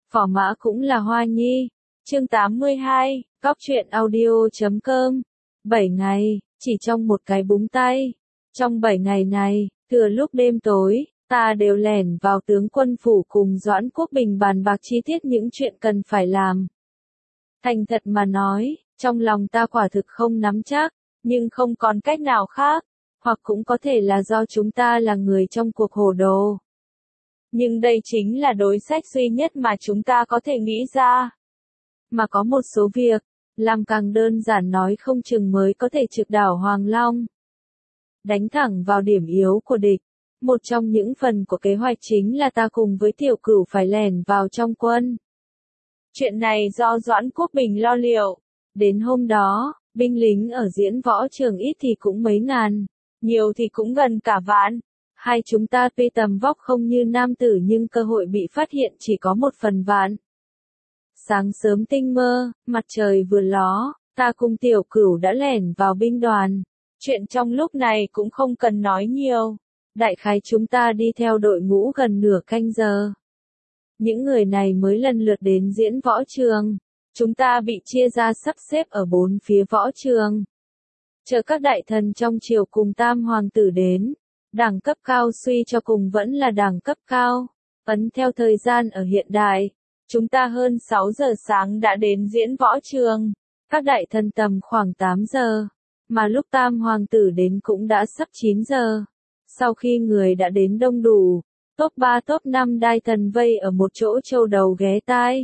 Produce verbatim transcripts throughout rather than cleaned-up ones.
Phỏ mã cũng là Hoa Nhi. Chương tám mươi hai, cóc truyện audio chấm com. bảy ngày, chỉ trong một cái búng tay. Trong bảy ngày này, thừa lúc đêm tối, ta đều lẻn vào tướng quân phủ cùng Doãn Quốc Bình bàn bạc chi tiết những chuyện cần phải làm. Thành thật mà nói, trong lòng ta quả thực không nắm chắc, nhưng không còn cách nào khác, hoặc cũng có thể là do chúng ta là người trong cuộc hồ đồ. Nhưng đây chính là đối sách duy nhất mà chúng ta có thể nghĩ ra. Mà có một số việc, làm càng đơn giản nói không chừng mới có thể trực đảo Hoàng Long. Đánh thẳng vào điểm yếu của địch. Một trong những phần của kế hoạch chính là ta cùng với Tiểu Cửu phải lẻn vào trong quân. Chuyện này do Doãn Quốc Bình lo liệu. Đến hôm đó, binh lính ở diễn võ trường ít thì cũng mấy ngàn, nhiều thì cũng gần cả vạn. Hai chúng ta tuy tầm vóc không như nam tử nhưng cơ hội bị phát hiện chỉ có một phần vạn. Sáng sớm tinh mơ, mặt trời vừa ló, ta cùng Tiểu Cửu đã lẻn vào binh đoàn. Chuyện trong lúc này cũng không cần nói nhiều. Đại khái chúng ta đi theo đội ngũ gần nửa canh giờ. Những người này mới lần lượt đến diễn võ trường. Chúng ta bị chia ra sắp xếp ở bốn phía võ trường. Chờ các đại thần trong triều cùng tam hoàng tử đến. Đẳng cấp cao suy cho cùng vẫn là đẳng cấp cao. Ấn theo thời gian ở hiện đại. Chúng ta hơn sáu giờ sáng đã đến diễn võ trường. Các đại thần tầm khoảng tám giờ. Mà lúc tam hoàng tử đến cũng đã sắp chín giờ. Sau khi người đã đến đông đủ, top ba top năm đai thần vây ở một chỗ châu đầu ghé tai.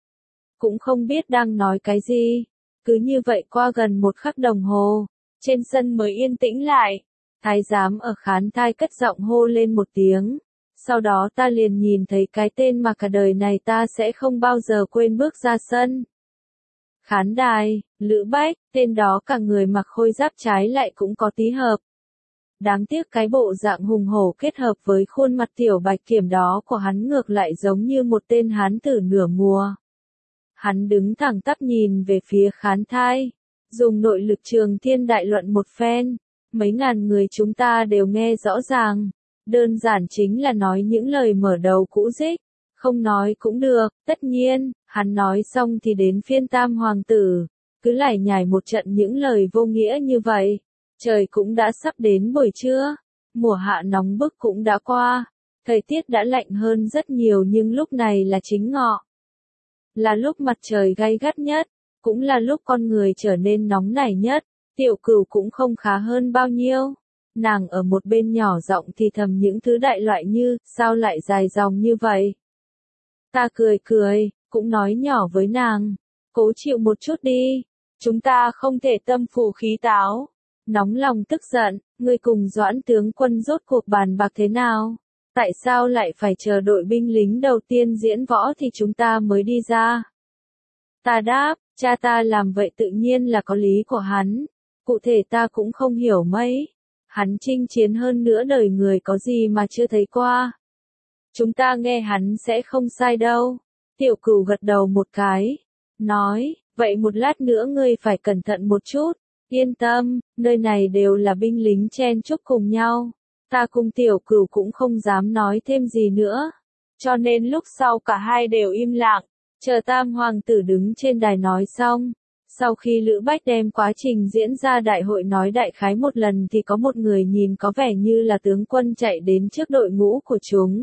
Cũng không biết đang nói cái gì. Cứ như vậy qua gần một khắc đồng hồ, trên sân mới yên tĩnh lại. Thái giám ở khán thai cất giọng hô lên một tiếng. Sau đó ta liền nhìn thấy cái tên mà cả đời này ta sẽ không bao giờ quên bước ra sân. Khán đài, Lữ Bách, tên đó cả người mặc khôi giáp trái lại cũng có tí hợp. Đáng tiếc cái bộ dạng hùng hổ kết hợp với khuôn mặt tiểu bạch kiểm đó của hắn ngược lại giống như một tên hán tử nửa mùa. Hắn đứng thẳng tắp nhìn về phía khán thai, dùng nội lực trường thiên đại luận một phen. Mấy ngàn người chúng ta đều nghe rõ ràng. Đơn giản chính là nói những lời mở đầu cũ dích. Không nói cũng được, tất nhiên, hắn nói xong thì đến phiên tam hoàng tử. Cứ lải nhải một trận những lời vô nghĩa như vậy. Trời cũng đã sắp đến buổi trưa. Mùa hạ nóng bức cũng đã qua. Thời tiết đã lạnh hơn rất nhiều nhưng lúc này là chính ngọ. Là lúc mặt trời gay gắt nhất. Cũng là lúc con người trở nên nóng nảy nhất. Tiểu Cửu cũng không khá hơn bao nhiêu. Nàng ở một bên nhỏ giọng thì thầm những thứ đại loại như, sao lại dài dòng như vậy? Ta cười cười, cũng nói nhỏ với nàng. Cố chịu một chút đi. Chúng ta không thể tâm phù khí táo. Nóng lòng tức giận, ngươi cùng Doãn tướng quân rốt cuộc bàn bạc thế nào? Tại sao lại phải chờ đội binh lính đầu tiên diễn võ thì chúng ta mới đi ra? Ta đáp, cha ta làm vậy tự nhiên là có lý của hắn. Cụ thể ta cũng không hiểu mấy. Hắn chinh chiến hơn nữa đời người có gì mà chưa thấy qua. Chúng ta nghe hắn sẽ không sai đâu. Tiểu Cửu gật đầu một cái. Nói, vậy một lát nữa ngươi phải cẩn thận một chút. Yên tâm, nơi này đều là binh lính chen chúc cùng nhau. Ta cùng Tiểu Cửu cũng không dám nói thêm gì nữa. Cho nên lúc sau cả hai đều im lặng. Chờ tam hoàng tử đứng trên đài nói xong. Sau khi Lữ Bách đem quá trình diễn ra đại hội nói đại khái một lần thì có một người nhìn có vẻ như là tướng quân chạy đến trước đội ngũ của chúng.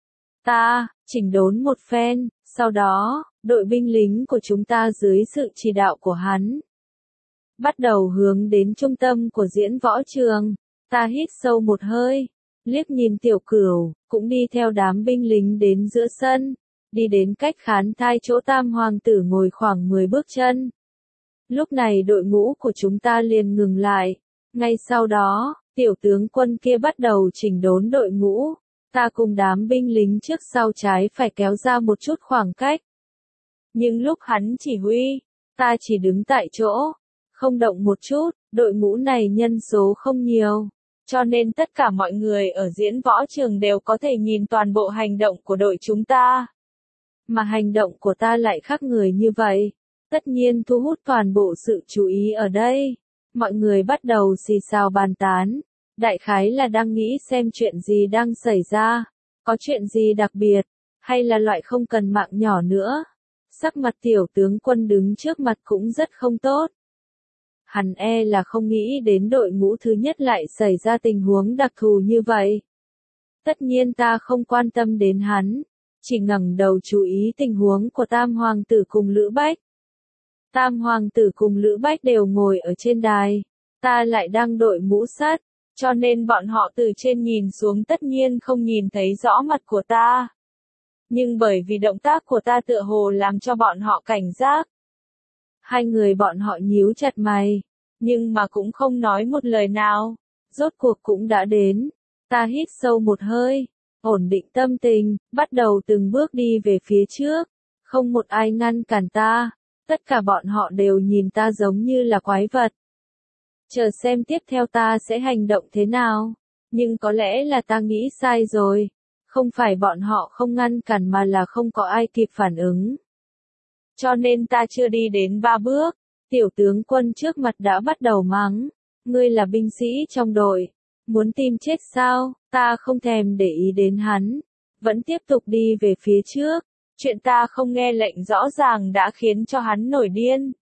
Ta, chỉnh đốn một phen, sau đó, đội binh lính của chúng ta dưới sự chỉ đạo của hắn. Bắt đầu hướng đến trung tâm của diễn võ trường. Ta hít sâu một hơi, liếc nhìn Tiểu Cửu, cũng đi theo đám binh lính đến giữa sân. Đi đến cách khán thai chỗ tam hoàng tử ngồi khoảng mười bước chân. Lúc này đội ngũ của chúng ta liền ngừng lại. Ngay sau đó, tiểu tướng quân kia bắt đầu chỉnh đốn đội ngũ. Ta cùng đám binh lính trước sau trái phải kéo ra một chút khoảng cách. Nhưng lúc hắn chỉ huy, ta chỉ đứng tại chỗ, không động một chút. Đội ngũ này nhân số không nhiều, cho nên tất cả mọi người ở diễn võ trường đều có thể nhìn toàn bộ hành động của đội chúng ta. Mà hành động của ta lại khác người như vậy. Tất nhiên thu hút toàn bộ sự chú ý ở đây. Mọi người bắt đầu xì xào bàn tán. Đại khái là đang nghĩ xem chuyện gì đang xảy ra. Có chuyện gì đặc biệt. Hay là loại không cần mạng nhỏ nữa? Sắc mặt tiểu tướng quân đứng trước mặt cũng rất không tốt. Hắn e là không nghĩ đến đội ngũ thứ nhất lại xảy ra tình huống đặc thù như vậy. Tất nhiên ta không quan tâm đến hắn, chỉ ngẩng đầu chú ý tình huống của Tam Hoàng tử cùng Lữ Bách. Tam Hoàng tử cùng Lữ Bách đều ngồi ở trên đài, ta lại đang đội mũ sắt, cho nên bọn họ từ trên nhìn xuống tất nhiên không nhìn thấy rõ mặt của ta. Nhưng bởi vì động tác của ta tựa hồ làm cho bọn họ cảnh giác. Hai người bọn họ nhíu chặt mày, nhưng mà cũng không nói một lời nào. Rốt cuộc cũng đã đến. Ta hít sâu một hơi, ổn định tâm tình, bắt đầu từng bước đi về phía trước. Không một ai ngăn cản ta. Tất cả bọn họ đều nhìn ta giống như là quái vật. Chờ xem tiếp theo ta sẽ hành động thế nào. Nhưng có lẽ là ta nghĩ sai rồi. Không phải bọn họ không ngăn cản mà là không có ai kịp phản ứng. Cho nên ta chưa đi đến ba bước, tiểu tướng quân trước mặt đã bắt đầu mắng. Ngươi là binh sĩ trong đội, muốn tìm chết sao? Ta không thèm để ý đến hắn, vẫn tiếp tục đi về phía trước. Chuyện ta không nghe lệnh rõ ràng đã khiến cho hắn nổi điên.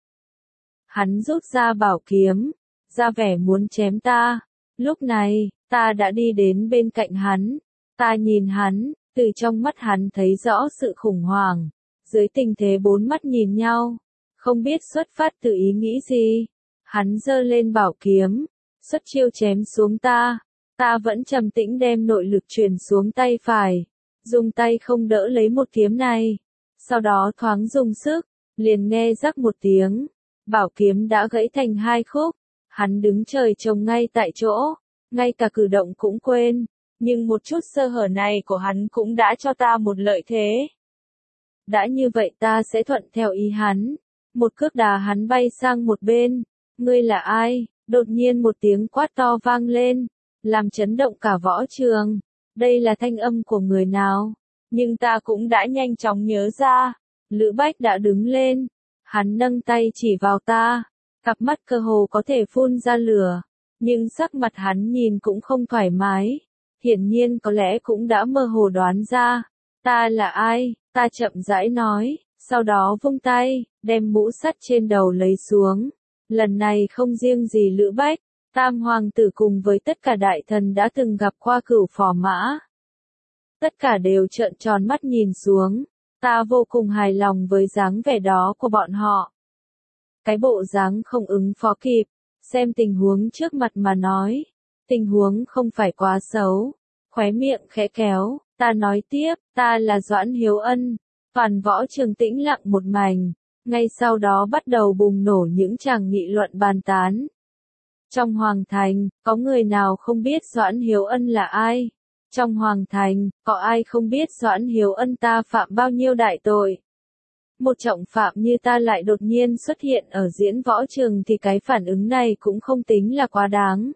Hắn rút ra bảo kiếm, ra vẻ muốn chém ta. Lúc này, ta đã đi đến bên cạnh hắn. Ta nhìn hắn, từ trong mắt hắn thấy rõ sự khủng hoảng. Dưới tình thế bốn mắt nhìn nhau, không biết xuất phát từ ý nghĩ gì. Hắn giơ lên bảo kiếm, xuất chiêu chém xuống ta. Ta vẫn trầm tĩnh đem nội lực truyền xuống tay phải, dùng tay không đỡ lấy một kiếm này. Sau đó thoáng dùng sức, liền nghe rắc một tiếng, bảo kiếm đã gãy thành hai khúc. Hắn đứng trời trồng ngay tại chỗ, ngay cả cử động cũng quên. Nhưng một chút sơ hở này của hắn cũng đã cho ta một lợi thế. Đã như vậy ta sẽ thuận theo ý hắn. Một cước đá hắn bay sang một bên. Ngươi là ai? Đột nhiên một tiếng quát to vang lên, làm chấn động cả võ trường. Đây là thanh âm của người nào? Nhưng ta cũng đã nhanh chóng nhớ ra. Lữ Bách đã đứng lên. Hắn nâng tay chỉ vào ta. Cặp mắt cơ hồ có thể phun ra lửa. Nhưng sắc mặt hắn nhìn cũng không thoải mái. Hiển nhiên có lẽ cũng đã mơ hồ đoán ra. Ta là ai? Ta chậm rãi nói, sau đó vung tay, đem mũ sắt trên đầu lấy xuống. Lần này không riêng gì Lữ Bách, Tam Hoàng tử cùng với tất cả đại thần đã từng gặp qua Cửu Phò Mã. Tất cả đều trợn tròn mắt nhìn xuống. Ta vô cùng hài lòng với dáng vẻ đó của bọn họ. Cái bộ dáng không ứng phó kịp, xem tình huống trước mặt mà nói. Tình huống không phải quá xấu. Khóe miệng khẽ kéo, ta nói tiếp, ta là Doãn Hiếu Ân. Toàn võ trường tĩnh lặng một mảnh. Ngay sau đó bắt đầu bùng nổ những tràng nghị luận bàn tán. Trong Hoàng Thành, có người nào không biết Doãn Hiếu Ân là ai? Trong Hoàng Thành, có ai không biết Doãn Hiếu Ân ta phạm bao nhiêu đại tội? Một trọng phạm như ta lại đột nhiên xuất hiện ở diễn võ trường thì cái phản ứng này cũng không tính là quá đáng.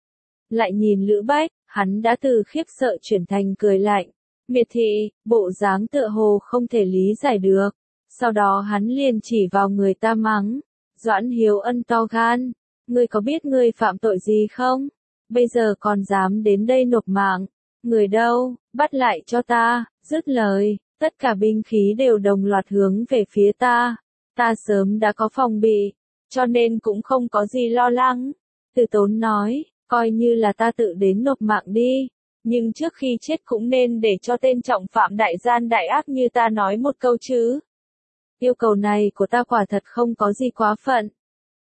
Lại nhìn Lữ Bách, hắn đã từ khiếp sợ chuyển thành cười lạnh. Miệt thị, bộ dáng tựa hồ không thể lý giải được. Sau đó hắn liền chỉ vào người ta mắng. Doãn Hiếu Ân to gan. Ngươi có biết ngươi phạm tội gì không? Bây giờ còn dám đến đây nộp mạng. Người đâu, bắt lại cho ta. Dứt lời, tất cả binh khí đều đồng loạt hướng về phía ta. Ta sớm đã có phòng bị, cho nên cũng không có gì lo lắng. Từ Tốn nói, coi như là ta tự đến nộp mạng đi. Nhưng trước khi chết cũng nên để cho tên trọng phạm đại gian đại ác như ta nói một câu chứ. Yêu cầu này của ta quả thật không có gì quá phận.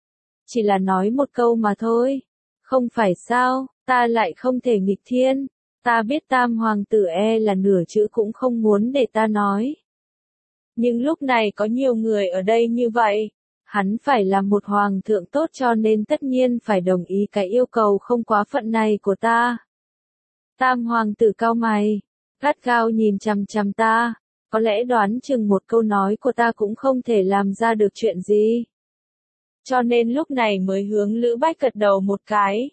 Chỉ là nói một câu mà thôi. Không phải sao, ta lại không thể nghịch thiên. Ta biết Tam Hoàng tử e là nửa chữ cũng không muốn để ta nói. Nhưng lúc này có nhiều người ở đây như vậy. Hắn phải là một hoàng thượng tốt cho nên tất nhiên phải đồng ý cái yêu cầu không quá phận này của ta. Tam Hoàng tử cau mày, gắt gao nhìn chằm chằm ta. Có lẽ đoán chừng một câu nói của ta cũng không thể làm ra được chuyện gì. Cho nên lúc này mới hướng Lữ Bách gật đầu một cái.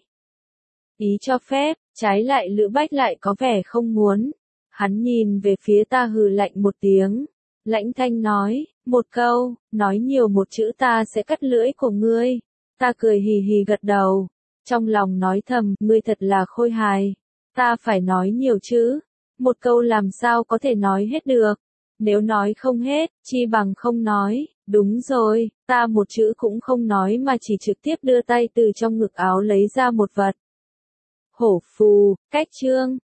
Ý cho phép, trái lại Lữ Bách lại có vẻ không muốn. Hắn nhìn về phía ta hừ lạnh một tiếng. Lãnh thanh nói, một câu, nói nhiều một chữ ta sẽ cắt lưỡi của ngươi. Ta cười hì hì gật đầu. Trong lòng nói thầm, ngươi thật là khôi hài. Ta phải nói nhiều chữ. một câu làm sao có thể nói hết được. Nếu nói không hết, chi bằng không nói. Đúng rồi, ta một chữ cũng không nói mà chỉ trực tiếp đưa tay từ trong ngực áo lấy ra một vật. Hổ phù, cách chương.